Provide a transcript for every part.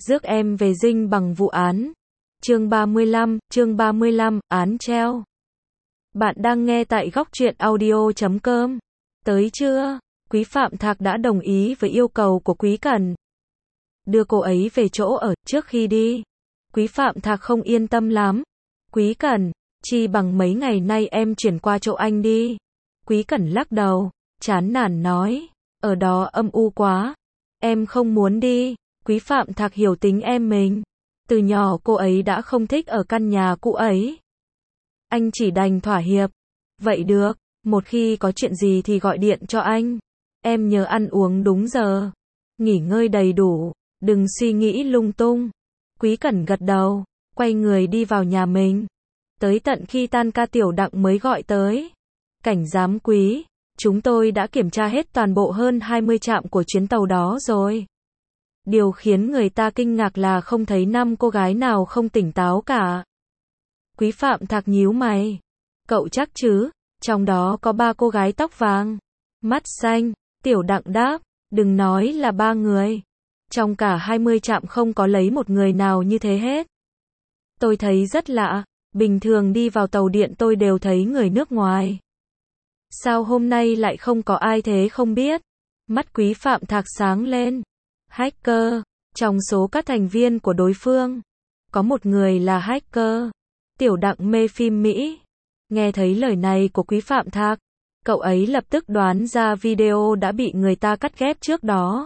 Rước em về dinh bằng vụ án. Chương 35, án treo. Bạn đang nghe tại góc truyện audio.com. Tới chưa? Quý Phạm Thạc đã đồng ý với yêu cầu của Quý Cẩn. Đưa cô ấy về chỗ ở trước khi đi. Quý Phạm Thạc không yên tâm lắm. Quý Cẩn, chi bằng mấy ngày nay em chuyển qua chỗ anh đi. Quý Cẩn lắc đầu, chán nản nói, ở đó âm u quá. Em không muốn đi. Quý Phạm Thạc hiểu tính em mình. Từ nhỏ cô ấy đã không thích ở căn nhà cũ ấy. Anh chỉ đành thỏa hiệp. Vậy được, một khi có chuyện gì thì gọi điện cho anh. Em nhớ ăn uống đúng giờ. Nghỉ ngơi đầy đủ, đừng suy nghĩ lung tung. Quý Cẩn gật đầu, quay người đi vào nhà mình. Tới tận khi tan ca Tiểu Đặng mới gọi tới. Cảnh giám Quý, chúng tôi đã kiểm tra hết toàn bộ hơn 20 trạm của chuyến tàu đó rồi. Điều khiến người ta kinh ngạc là không thấy 5 cô gái nào không tỉnh táo cả. Quý Phạm Thạc nhíu mày. Cậu chắc chứ? Trong đó có 3 cô gái tóc vàng, mắt xanh. Tiểu Đặng đáp, đừng nói là 3 người. Trong cả 20 trạm không có lấy một người nào như thế hết. Tôi thấy rất lạ, bình thường đi vào tàu điện tôi đều thấy người nước ngoài. Sao hôm nay lại không có ai thế không biết? Mắt Quý Phạm Thạc sáng lên. Hacker, trong số các thành viên của đối phương, có một người là hacker. Tiểu Đặng mê phim Mỹ. Nghe thấy lời này của Quý Phạm Thạc, cậu ấy lập tức đoán ra video đã bị người ta cắt ghép trước đó.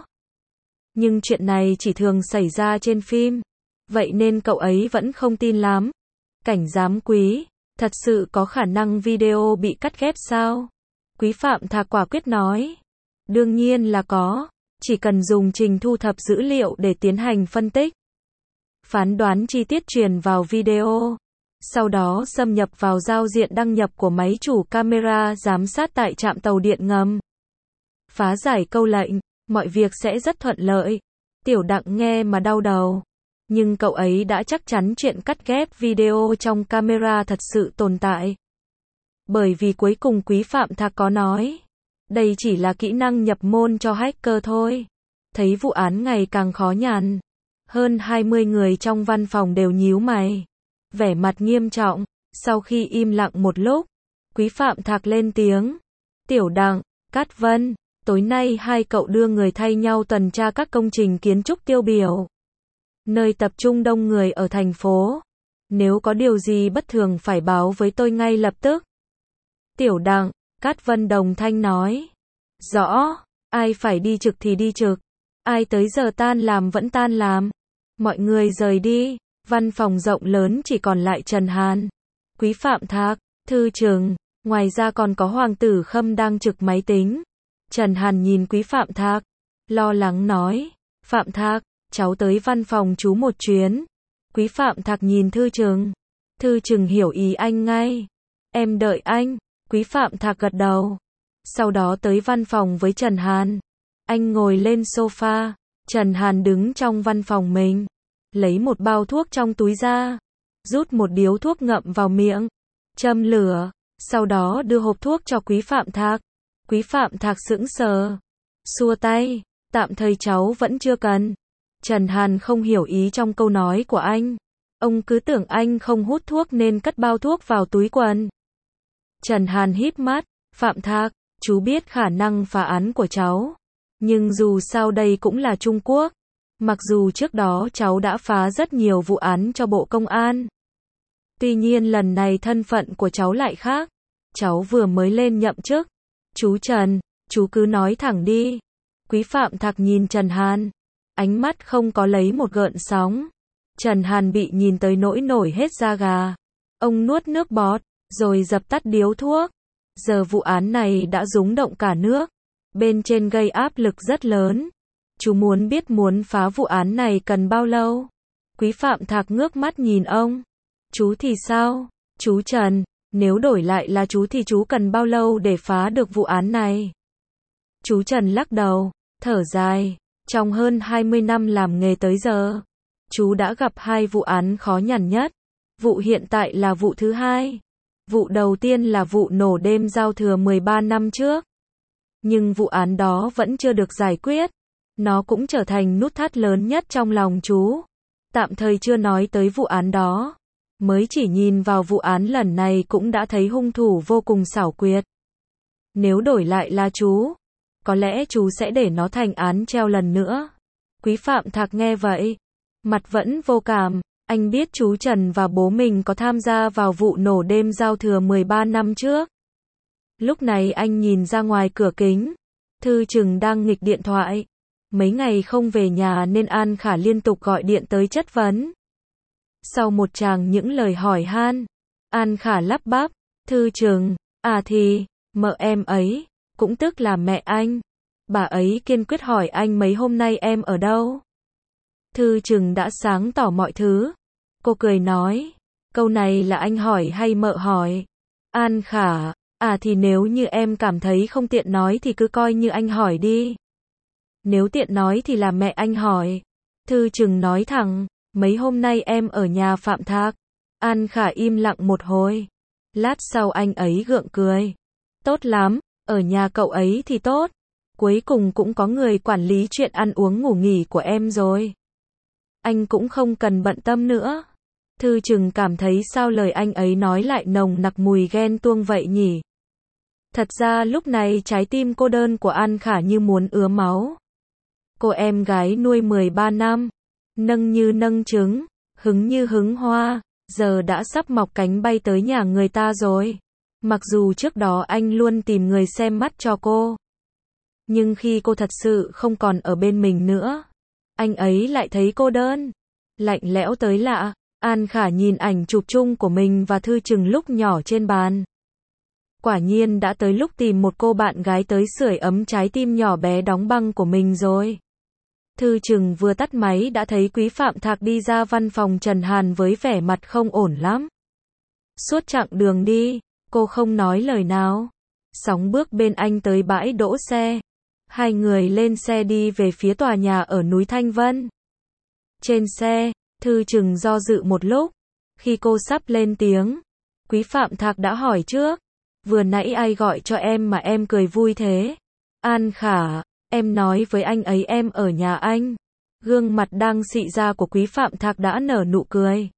Nhưng chuyện này chỉ thường xảy ra trên phim, vậy nên cậu ấy vẫn không tin lắm. Cảnh giám Quý, thật sự có khả năng video bị cắt ghép sao? Quý Phạm Thạc quả quyết nói. Đương nhiên là có. Chỉ cần dùng trình thu thập dữ liệu để tiến hành phân tích, phán đoán chi tiết truyền vào video, sau đó xâm nhập vào giao diện đăng nhập của máy chủ camera giám sát tại trạm tàu điện ngầm. Phá giải câu lệnh, mọi việc sẽ rất thuận lợi. Tiểu Đặng nghe mà đau đầu. Nhưng cậu ấy đã chắc chắn chuyện cắt ghép video trong camera thật sự tồn tại. Bởi vì cuối cùng Quý Phạm Thạc có nói, đây chỉ là kỹ năng nhập môn cho hacker thôi. Thấy vụ án ngày càng khó nhằn. Hơn 20 người trong văn phòng đều nhíu mày. Vẻ mặt nghiêm trọng. Sau khi im lặng một lúc, Quý Phạm Thạc lên tiếng. Tiểu Đặng, Cát Vân, tối nay hai cậu đưa người thay nhau tuần tra các công trình kiến trúc tiêu biểu, nơi tập trung đông người ở thành phố. Nếu có điều gì bất thường phải báo với tôi ngay lập tức. Tiểu Đặng, Cát Vân đồng thanh nói. Rõ, ai phải đi trực thì đi trực. Ai tới giờ tan làm vẫn tan làm. Mọi người rời đi. Văn phòng rộng lớn chỉ còn lại Trần Hàn, Quý Phạm Thạc, Thư Trừng. Ngoài ra còn có Hoàng tử Khâm đang trực máy tính. Trần Hàn nhìn Quý Phạm Thạc, lo lắng nói. Phạm Thạc, cháu tới văn phòng chú một chuyến. Quý Phạm Thạc nhìn Thư Trừng. Thư Trừng hiểu ý anh ngay. Em đợi anh. Quý Phạm Thạc gật đầu. Sau đó tới văn phòng với Trần Hàn. Anh ngồi lên sofa. Trần Hàn đứng trong văn phòng mình. Lấy một bao thuốc trong túi ra. Rút một điếu thuốc ngậm vào miệng. Châm lửa. Sau đó đưa hộp thuốc cho Quý Phạm Thạc. Quý Phạm Thạc sững sờ. Xua tay. Tạm thời cháu vẫn chưa cần. Trần Hàn không hiểu ý trong câu nói của anh. Ông cứ tưởng anh không hút thuốc nên cất bao thuốc vào túi quần. Trần Hàn híp mắt. Phạm Thạc, chú biết khả năng phá án của cháu. Nhưng dù sao đây cũng là Trung Quốc. Mặc dù trước đó cháu đã phá rất nhiều vụ án cho Bộ Công an. Tuy nhiên lần này thân phận của cháu lại khác. Cháu vừa mới lên nhậm chức. Chú Trần, chú cứ nói thẳng đi. Quý Phạm Thạc nhìn Trần Hàn. Ánh mắt không có lấy một gợn sóng. Trần Hàn bị nhìn tới nỗi nổi hết da gà. Ông nuốt nước bọt, rồi dập tắt điếu thuốc. Giờ vụ án này đã rúng động cả nước. Bên trên gây áp lực rất lớn. Chú muốn biết muốn phá vụ án này cần bao lâu? Quý Phạm Thạc ngước mắt nhìn ông. Chú thì sao? Chú Trần, nếu đổi lại là chú thì chú cần bao lâu để phá được vụ án này? Chú Trần lắc đầu, thở dài. Trong hơn 20 năm làm nghề tới giờ, chú đã gặp 2 vụ án khó nhằn nhất. Vụ hiện tại là vụ thứ 2. Vụ đầu tiên là vụ nổ đêm giao thừa 13 năm trước. Nhưng vụ án đó vẫn chưa được giải quyết. Nó cũng trở thành nút thắt lớn nhất trong lòng chú. tạm thời chưa nói tới vụ án đó. Mới chỉ nhìn vào vụ án lần này cũng đã thấy hung thủ vô cùng xảo quyệt. Nếu đổi lại là chú, có lẽ chú sẽ để nó thành án treo lần nữa. Quý Phạm Thạc nghe vậy, mặt vẫn vô cảm. Anh biết chú Trần và bố mình có tham gia vào vụ nổ đêm giao thừa 13 năm trước. Lúc này anh nhìn ra ngoài cửa kính, Thư Trừng đang nghịch điện thoại. Mấy ngày không về nhà nên An Khả liên tục gọi điện tới chất vấn. Sau một tràng những lời hỏi han, An Khả lắp bắp, Thư Trừng, thì, mợ em ấy, cũng tức là mẹ anh. Bà ấy kiên quyết hỏi anh mấy hôm nay em ở đâu. Thư Trừng đã sáng tỏ mọi thứ. Cô cười nói, câu này là anh hỏi hay mợ hỏi? An Khả, thì nếu như em cảm thấy không tiện nói thì cứ coi như anh hỏi đi. Nếu tiện nói thì là mẹ anh hỏi. Thư Trừng nói thẳng, mấy hôm nay em ở nhà Phạm Thạc. An Khả im lặng một hồi. Lát sau anh ấy gượng cười. Tốt lắm, ở nhà cậu ấy thì tốt. Cuối cùng cũng có người quản lý chuyện ăn uống ngủ nghỉ của em rồi. Anh cũng không cần bận tâm nữa. Thư Trừng cảm thấy sao lời anh ấy nói lại nồng nặc mùi ghen tuông vậy nhỉ. Thật ra lúc này trái tim cô đơn của An Khả như muốn ứa máu. Cô em gái nuôi 13 năm, nâng như nâng trứng, hứng như hứng hoa, giờ đã sắp mọc cánh bay tới nhà người ta rồi. Mặc dù trước đó anh luôn tìm người xem mắt cho cô. Nhưng khi cô thật sự không còn ở bên mình nữa, anh ấy lại thấy cô đơn, lạnh lẽo tới lạ. An Khả nhìn ảnh chụp chung của mình và Thư Trừng lúc nhỏ trên bàn. Quả nhiên đã tới lúc tìm một cô bạn gái tới sưởi ấm trái tim nhỏ bé đóng băng của mình rồi. Thư Trừng vừa tắt máy đã thấy Quý Phạm Thạc đi ra văn phòng Trần Hàn với vẻ mặt không ổn lắm. Suốt chặng đường đi, cô không nói lời nào. Sóng bước bên anh tới bãi đỗ xe. Hai người lên xe đi về phía tòa nhà ở núi Thanh Vân. Trên xe, Thư Trừng do dự một lúc. Khi cô sắp lên tiếng, Quý Phạm Thạc đã hỏi trước. Vừa nãy ai gọi cho em mà em cười vui thế? An Khả, em nói với anh ấy em ở nhà anh. Gương mặt đang xị ra của Quý Phạm Thạc đã nở nụ cười.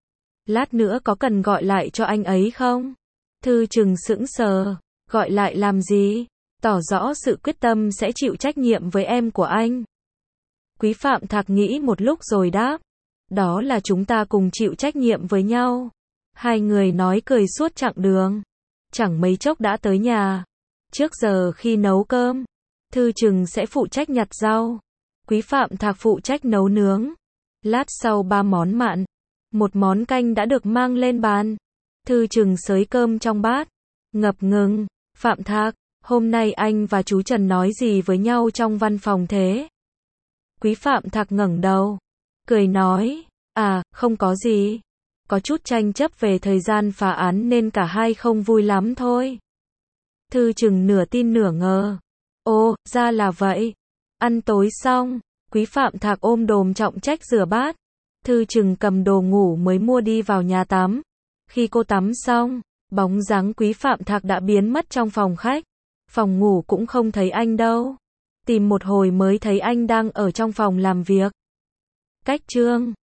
Lát nữa có cần gọi lại cho anh ấy không? Thư Trừng sững sờ. Gọi lại làm gì? Tỏ rõ sự quyết tâm sẽ chịu trách nhiệm với em của anh. Quý Phạm Thạc nghĩ một lúc rồi đáp. Đó là chúng ta cùng chịu trách nhiệm với nhau. Hai người nói cười suốt chặng đường. Chẳng mấy chốc đã tới nhà. Trước giờ khi nấu cơm, Thư Trừng sẽ phụ trách nhặt rau. Quý Phạm Thạc phụ trách nấu nướng. Lát sau 3 món mặn, một món canh đã được mang lên bàn. Thư Trừng xới cơm trong bát. Ngập ngừng, Phạm Thạc, hôm nay anh và chú Trần nói gì với nhau trong văn phòng thế? Quý Phạm Thạc ngẩng đầu, cười nói, không có gì. Có chút tranh chấp về thời gian phá án nên cả hai không vui lắm thôi. Thư Trừng nửa tin nửa ngờ. Ồ, ra là vậy. Ăn tối xong, Quý Phạm Thạc ôm đồm trọng trách rửa bát. Thư Trừng cầm đồ ngủ mới mua đi vào nhà tắm. Khi cô tắm xong, bóng dáng Quý Phạm Thạc đã biến mất trong phòng khách. Phòng ngủ cũng không thấy anh đâu. Tìm một hồi mới thấy anh đang ở trong phòng làm việc. Cách chương